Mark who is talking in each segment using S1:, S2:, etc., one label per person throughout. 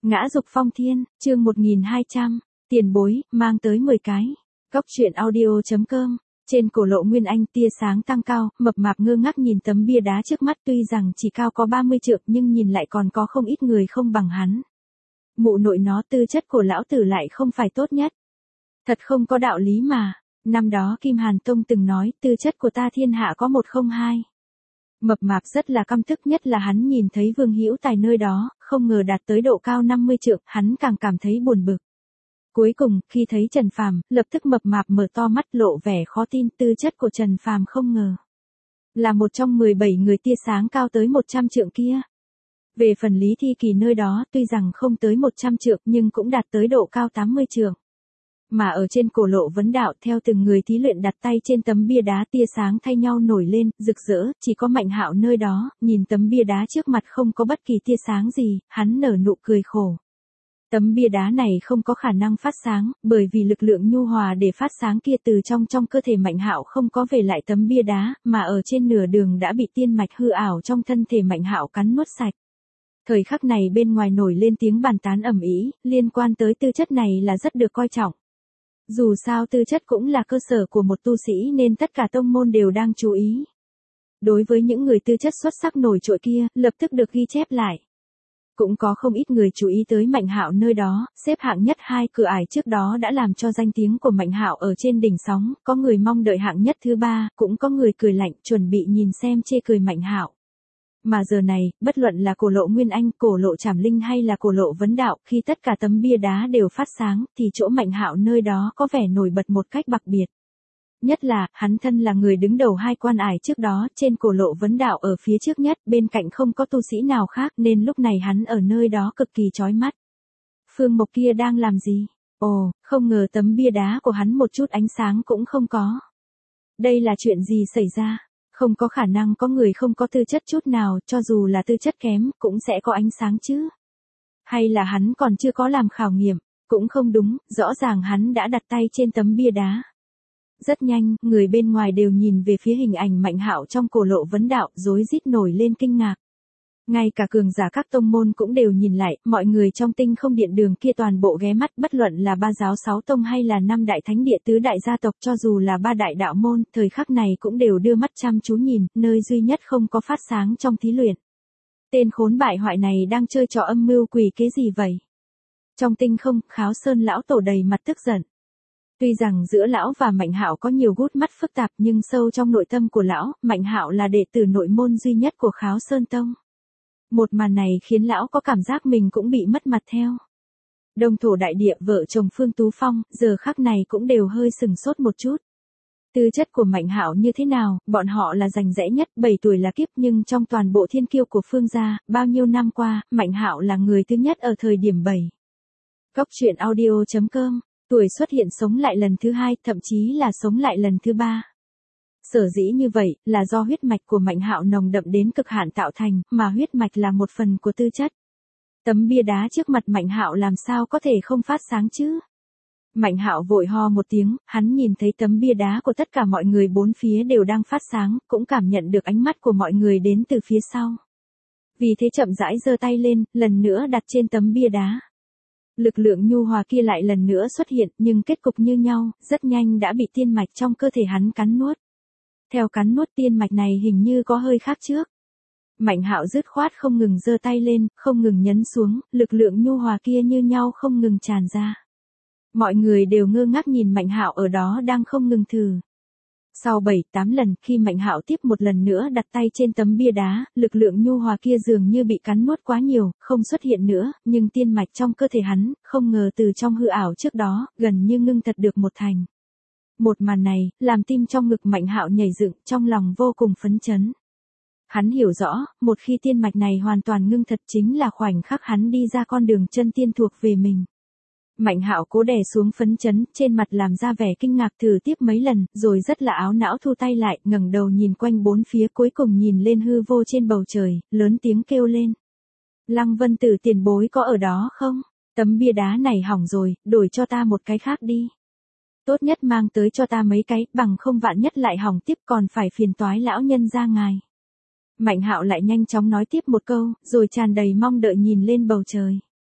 S1: Ngã dục phong thiên, chương 1200, tiền bối, mang tới 10 cái. Góc truyện audio.com. Trên cổ lộ Nguyên Anh tia sáng tăng cao, mập mạp ngơ ngác nhìn tấm bia đá trước mắt, tuy rằng chỉ cao có 30 trượng nhưng nhìn lại còn có không ít người không bằng hắn. Mụ nội nó, tư chất của lão tử lại không phải tốt nhất. Thật không có đạo lý mà, năm đó Kim Hàn Tông từng nói tư chất của ta thiên hạ có 102. Mập mạp rất là căm tức, nhất là hắn nhìn thấy Vương Hữu Tài nơi đó, không ngờ đạt tới độ cao 50 trượng, hắn càng cảm thấy buồn bực. Cuối cùng, khi thấy Trần Phàm, lập tức mập mạp mở to mắt lộ vẻ khó tin, tư chất của Trần Phàm không ngờ là một trong 17 người tia sáng cao tới 100 trượng kia. Về phần Lý Thi Kỳ nơi đó, tuy rằng không tới 100 trượng nhưng cũng đạt tới độ cao 80 trượng. Mà ở trên cổ lộ vấn đạo, theo từng người thí luyện đặt tay trên tấm bia đá, tia sáng thay nhau nổi lên, rực rỡ, chỉ có Mạnh Hạo nơi đó, nhìn tấm bia đá trước mặt không có bất kỳ tia sáng gì, hắn nở nụ cười khổ. Tấm bia đá này không có khả năng phát sáng, bởi vì lực lượng nhu hòa để phát sáng kia từ trong cơ thể Mạnh Hạo không có về lại tấm bia đá, mà ở trên nửa đường đã bị tiên mạch hư ảo trong thân thể Mạnh Hạo cắn nuốt sạch. Thời khắc này bên ngoài nổi lên tiếng bàn tán ầm ĩ, liên quan tới tư chất này là rất được coi trọng. Dù sao tư chất cũng là cơ sở của một tu sĩ nên tất cả tông môn đều đang chú ý. Đối với những người tư chất xuất sắc nổi trội kia, lập tức được ghi chép lại. Cũng có không ít người chú ý tới Mạnh Hạo nơi đó, xếp hạng nhất 2 cửa ải trước đó đã làm cho danh tiếng của Mạnh Hạo ở trên đỉnh sóng, có người mong đợi hạng nhất thứ 3, cũng có người cười lạnh chuẩn bị nhìn xem chê cười Mạnh Hạo. Mà giờ này, bất luận là cổ lộ Nguyên Anh, cổ lộ Trảm Linh hay là cổ lộ Vấn Đạo, khi tất cả tấm bia đá đều phát sáng, thì chỗ Mạnh Hạo nơi đó có vẻ nổi bật một cách đặc biệt. Nhất là, hắn thân là người đứng đầu 2 quan ải trước đó, trên cổ lộ Vấn Đạo ở phía trước nhất, bên cạnh không có tu sĩ nào khác nên lúc này hắn ở nơi đó cực kỳ chói mắt. Phương Mộc kia đang làm gì? Ồ, không ngờ tấm bia đá của hắn một chút ánh sáng cũng không có. Đây là chuyện gì xảy ra? Không có khả năng có người không có tư chất chút nào, cho dù là tư chất kém, cũng sẽ có ánh sáng chứ. Hay là hắn còn chưa có làm khảo nghiệm, cũng không đúng, rõ ràng hắn đã đặt tay trên tấm bia đá. Rất nhanh, người bên ngoài đều nhìn về phía hình ảnh Mạnh Hạo trong cổ lộ Vấn Đạo, rối rít nổi lên kinh ngạc. Ngay cả cường giả các tông môn cũng đều nhìn lại, mọi người trong Tinh Không Điện đường kia toàn bộ ghé mắt, bất luận là 3 giáo 6 tông hay là 5 đại thánh địa tứ đại gia tộc, cho dù là 3 đại đạo môn, thời khắc này cũng đều đưa mắt chăm chú nhìn, nơi duy nhất không có phát sáng trong thí luyện. Tên khốn bại hoại này đang chơi trò âm mưu quỷ kế gì vậy? Trong Tinh Không, Kháo Sơn lão tổ đầy mặt tức giận. Tuy rằng giữa lão và Mạnh Hạo có nhiều gút mắt phức tạp nhưng sâu trong nội tâm của lão, Mạnh Hạo là đệ tử nội môn duy nhất của Kháo Sơn Tông. Một màn này khiến lão có cảm giác mình cũng bị mất mặt theo. Đông thổ đại địa vợ chồng Phương Tú Phong, giờ khắc này cũng đều hơi sừng sốt một chút. Tư chất của Mạnh Hạo như thế nào, bọn họ là rành rẽ nhất, 7 tuổi là kiếp nhưng trong toàn bộ thiên kiêu của Phương gia, bao nhiêu năm qua, Mạnh Hạo là người thứ nhất ở thời điểm 7. Góc truyện audio.com, tuổi xuất hiện sống lại lần thứ 2, thậm chí là sống lại lần thứ 3. Sở dĩ như vậy, là do huyết mạch của Mạnh Hạo nồng đậm đến cực hạn tạo thành, mà huyết mạch là một phần của tư chất. Tấm bia đá trước mặt Mạnh Hạo làm sao có thể không phát sáng chứ? Mạnh Hạo vội ho một tiếng, hắn nhìn thấy tấm bia đá của tất cả mọi người bốn phía đều đang phát sáng, cũng cảm nhận được ánh mắt của mọi người đến từ phía sau. Vì thế chậm rãi giơ tay lên, lần nữa đặt trên tấm bia đá. Lực lượng nhu hòa kia lại lần nữa xuất hiện, nhưng kết cục như nhau, rất nhanh đã bị tiên mạch trong cơ thể hắn cắn nuốt. Theo cắn nuốt tiên mạch này hình như có hơi khác trước. Mạnh Hạo dứt khoát không ngừng giơ tay lên, không ngừng nhấn xuống, lực lượng nhu hòa kia như nhau không ngừng tràn ra. Mọi người đều ngơ ngác nhìn Mạnh Hạo ở đó đang không ngừng thử. Sau 7-8 lần, khi Mạnh Hạo tiếp một lần nữa đặt tay trên tấm bia đá, lực lượng nhu hòa kia dường như bị cắn nuốt quá nhiều, không xuất hiện nữa, nhưng tiên mạch trong cơ thể hắn, không ngờ từ trong hư ảo trước đó, gần như ngưng thật được một thành. Một màn này, làm tim trong ngực Mạnh Hạo nhảy dựng, trong lòng vô cùng phấn chấn. Hắn hiểu rõ, một khi tiên mạch này hoàn toàn ngưng thật chính là khoảnh khắc hắn đi ra con đường chân tiên thuộc về mình. Mạnh Hạo cố đè xuống phấn chấn, trên mặt làm ra vẻ kinh ngạc thử tiếp mấy lần, rồi rất là áo não thu tay lại, ngẩng đầu nhìn quanh bốn phía cuối cùng nhìn lên hư vô trên bầu trời, lớn tiếng kêu lên. Lăng Vân Tử tiền bối có ở đó không? Tấm bia đá này hỏng rồi, đổi cho ta một cái khác đi. Tốt nhất mang tới cho ta mấy cái, bằng không vạn nhất lại hỏng tiếp còn phải phiền toái lão nhân ra ngài. Mạnh Hạo lại nhanh chóng nói tiếp một câu, rồi tràn đầy mong đợi nhìn lên bầu trời.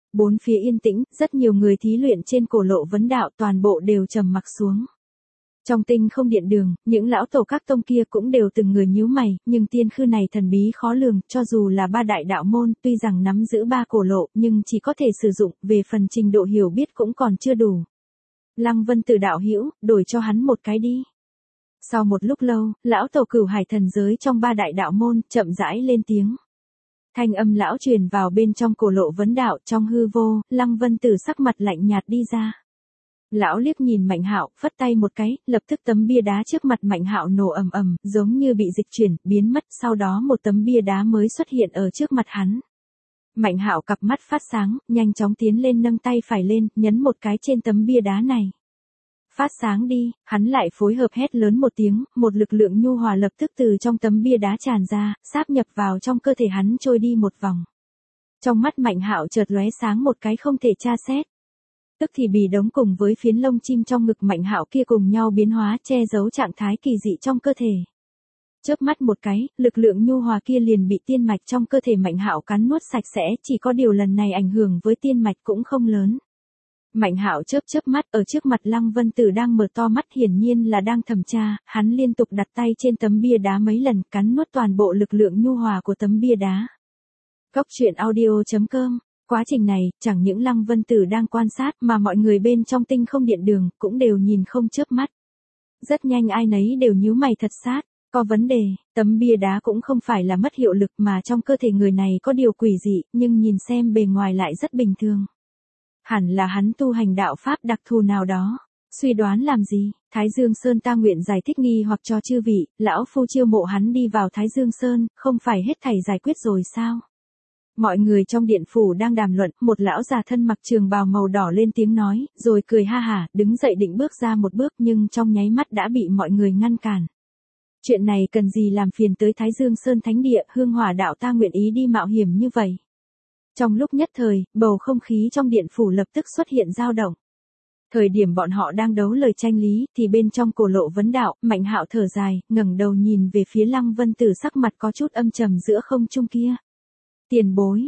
S1: Bốn phía yên tĩnh, rất nhiều người thí luyện trên cổ lộ vấn đạo toàn bộ đều trầm mặc xuống. Trong tinh không điện đường, những lão tổ các tông kia cũng đều từng người nhíu mày, nhưng tiên khư này thần bí khó lường, cho dù là ba đại đạo môn, tuy rằng nắm giữ ba cổ lộ, nhưng chỉ có thể sử dụng, về phần trình độ hiểu biết cũng còn chưa đủ. Lăng Vân Tử đạo hữu, đổi cho hắn một cái đi. Sau một lúc lâu, lão tổ Cửu Hải thần giới trong ba đại đạo môn, chậm rãi lên tiếng. Thanh âm lão truyền vào bên trong cổ lộ vấn đạo, trong hư vô, Lăng Vân Tử sắc mặt lạnh nhạt đi ra. Lão liếc nhìn Mạnh Hạo, phất tay một cái, lập tức tấm bia đá trước mặt Mạnh Hạo nổ ầm ầm, giống như bị dịch chuyển, biến mất, sau đó một tấm bia đá mới xuất hiện ở trước mặt hắn. Mạnh Hạo cặp mắt phát sáng, nhanh chóng tiến lên nâng tay phải lên, nhấn một cái trên tấm bia đá này. Phát sáng đi, hắn lại phối hợp hét lớn một tiếng, một lực lượng nhu hòa lập tức từ trong tấm bia đá tràn ra, sáp nhập vào trong cơ thể hắn trôi đi một vòng. Trong mắt Mạnh Hạo chợt lóe sáng một cái không thể tra xét. Tức thì bì đống cùng với phiến lông chim trong ngực Mạnh Hạo kia cùng nhau biến hóa che giấu trạng thái kỳ dị trong cơ thể. Chớp mắt một cái, lực lượng nhu hòa kia liền bị tiên mạch trong cơ thể Mạnh Hạo cắn nuốt sạch sẽ, chỉ có điều lần này ảnh hưởng với tiên mạch cũng không lớn. Mạnh Hạo chớp mắt ở trước mặt Lăng Vân Tử đang mở to mắt hiển nhiên là đang thẩm tra, hắn liên tục đặt tay trên tấm bia đá mấy lần cắn nuốt toàn bộ lực lượng nhu hòa của tấm bia đá. Góc truyện audio.com. Quá trình này, chẳng những Lăng Vân Tử đang quan sát mà mọi người bên trong tinh không điện đường cũng đều nhìn không chớp mắt. Rất nhanh ai nấy đều nhíu mày thật sát, có vấn đề, tấm bia đá cũng không phải là mất hiệu lực mà trong cơ thể người này có điều quỷ dị, nhưng nhìn xem bề ngoài lại rất bình thường. Hẳn là hắn tu hành đạo pháp đặc thù nào đó. Suy đoán làm gì, Thái Dương Sơn ta nguyện giải thích nghi hoặc cho chư vị, lão phu chiêu mộ hắn đi vào Thái Dương Sơn, không phải hết thảy giải quyết rồi sao? Mọi người trong điện phủ đang đàm luận, một lão già thân mặc trường bào màu đỏ lên tiếng nói, rồi cười ha hả, đứng dậy định bước ra một bước nhưng trong nháy mắt đã bị mọi người ngăn cản. Chuyện này cần gì làm phiền tới Thái Dương Sơn Thánh Địa, Hương Hỏa đạo ta nguyện ý đi mạo hiểm như vậy. Trong lúc nhất thời, bầu không khí trong điện phủ lập tức xuất hiện dao động. Thời điểm bọn họ đang đấu lời tranh lý, thì bên trong cổ lộ vấn đạo, Mạnh Hạo thở dài, ngẩng đầu nhìn về phía Lăng Vân Tử sắc mặt có chút âm trầm giữa không trung kia. Tiền bối,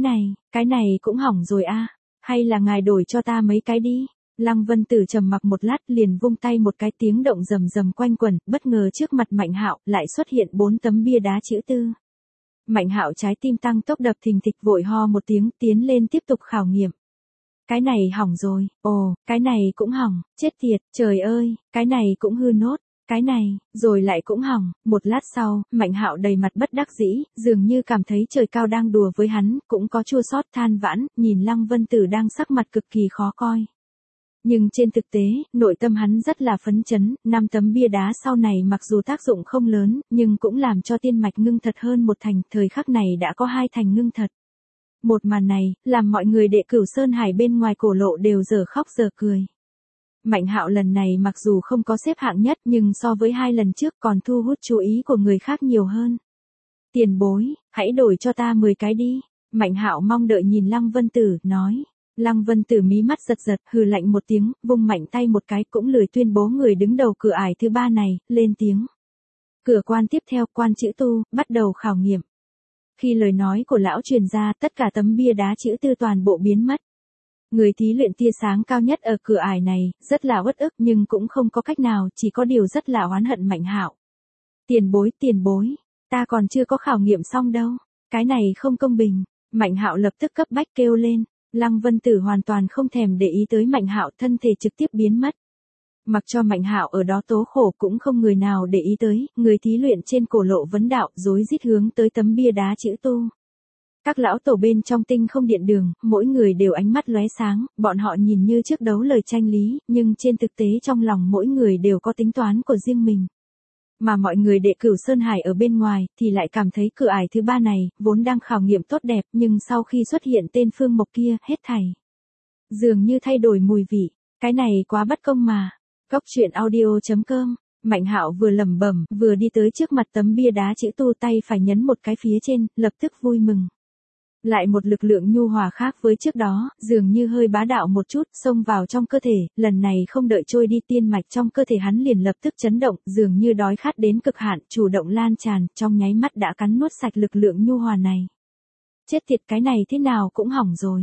S1: cái này cũng hỏng rồi a, hay là ngài đổi cho ta mấy cái đi. Lăng Vân Tử trầm mặc một lát liền vung tay một cái tiếng động rầm rầm quanh quẩn, bất ngờ trước mặt Mạnh Hạo lại xuất hiện 4 tấm bia đá chữ tư. Mạnh Hạo trái tim tăng tốc đập thình thịch vội ho một tiếng tiến lên tiếp tục khảo nghiệm. Cái này hỏng rồi, ồ, cái này cũng hỏng, chết tiệt, trời ơi, cái này cũng hư nốt, cái này, rồi lại cũng hỏng. Một lát sau, Mạnh Hạo đầy mặt bất đắc dĩ, dường như cảm thấy trời cao đang đùa với hắn, cũng có chua xót than vãn, nhìn Lăng Vân Tử đang sắc mặt cực kỳ khó coi. Nhưng trên thực tế, nội tâm hắn rất là phấn chấn, 5 tấm bia đá sau này mặc dù tác dụng không lớn, nhưng cũng làm cho tiên mạch ngưng thật hơn một thành, thời khắc này đã có 2 thành ngưng thật. Một màn này, làm mọi người đệ Cửu Sơn Hải bên ngoài cổ lộ đều dở khóc dở cười. Mạnh Hạo lần này mặc dù không có xếp hạng nhất nhưng so với 2 lần trước còn thu hút chú ý của người khác nhiều hơn. Tiền bối, hãy đổi cho ta 10 cái đi. Mạnh Hạo mong đợi nhìn Lăng Vân Tử, nói. Lăng Vân Tử mí mắt giật giật, hừ lạnh một tiếng, vung mạnh tay một cái cũng lười tuyên bố người đứng đầu cửa ải thứ 3 này, lên tiếng. Cửa quan tiếp theo, quan chữ tu, bắt đầu khảo nghiệm. Khi lời nói của lão truyền ra, tất cả tấm bia đá chữ tư toàn bộ biến mất. Người thí luyện tia sáng cao nhất ở cửa ải này, rất là uất ức nhưng cũng không có cách nào, chỉ có điều rất là oán hận Mạnh Hạo. Tiền bối, ta còn chưa có khảo nghiệm xong đâu, cái này không công bình. Mạnh Hạo lập tức cấp bách kêu lên. Lăng Vân Tử hoàn toàn không thèm để ý tới Mạnh Hạo, thân thể trực tiếp biến mất. Mặc cho Mạnh Hạo ở đó tố khổ cũng không người nào để ý tới, người thí luyện trên cổ lộ vấn đạo rối rít hướng tới tấm bia đá chữ tu. Các lão tổ bên trong tinh không điện đường, mỗi người đều ánh mắt lóe sáng, bọn họ nhìn như trước đấu lời tranh lý, nhưng trên thực tế trong lòng mỗi người đều có tính toán của riêng mình. Mà mọi người đệ Cửu Sơn Hải ở bên ngoài, thì lại cảm thấy cửa ải thứ 3 này, vốn đang khảo nghiệm tốt đẹp, nhưng sau khi xuất hiện tên Phương Mộc kia, hết thảy dường như thay đổi mùi vị, cái này quá bất công mà. Góc truyện audio.com. Mạnh Hạo vừa lẩm bẩm, vừa đi tới trước mặt tấm bia đá chữ tu, tay phải nhấn một cái phía trên, lập tức vui mừng. Lại một lực lượng nhu hòa khác với trước đó, dường như hơi bá đạo một chút, xông vào trong cơ thể, lần này không đợi trôi đi tiên mạch trong cơ thể hắn liền lập tức chấn động, dường như đói khát đến cực hạn, chủ động lan tràn, trong nháy mắt đã cắn nuốt sạch lực lượng nhu hòa này. Chết tiệt, cái này thế nào cũng hỏng rồi.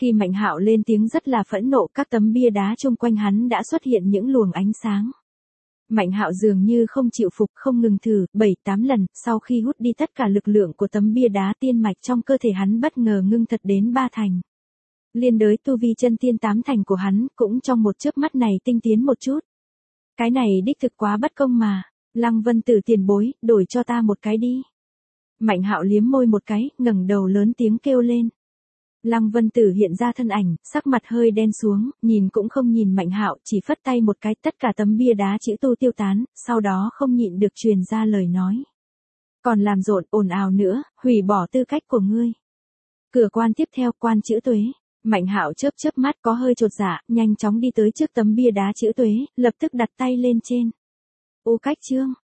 S1: Khi Mạnh Hạo lên tiếng rất là phẫn nộ, các tấm bia đá chung quanh hắn đã xuất hiện những luồng ánh sáng. Mạnh Hạo dường như không chịu phục, không ngừng thử, 7-8 lần, sau khi hút đi tất cả lực lượng của tấm bia đá, tiên mạch trong cơ thể hắn bất ngờ ngưng thật đến 3 thành. Liên đới tu vi chân tiên 8 thành của hắn, cũng trong một chớp mắt này tinh tiến một chút. Cái này đích thực quá bất công mà. Lăng Vân Tử tiền bối, đổi cho ta một cái đi. Mạnh Hạo liếm môi một cái, ngẩng đầu lớn tiếng kêu lên. Lăng Vân Tử hiện ra thân ảnh, sắc mặt hơi đen xuống, nhìn cũng không nhìn Mạnh Hạo, chỉ phất tay một cái, tất cả tấm bia đá chữ tu tiêu tán, sau đó không nhịn được truyền ra lời nói. Còn làm rộn, ồn ào nữa, hủy bỏ tư cách của ngươi. Cửa quan tiếp theo, quan chữ tuế. Mạnh Hạo chớp chớp mắt có hơi chột dạ, nhanh chóng đi tới trước tấm bia đá chữ tuế, lập tức đặt tay lên trên. Ô cách chương.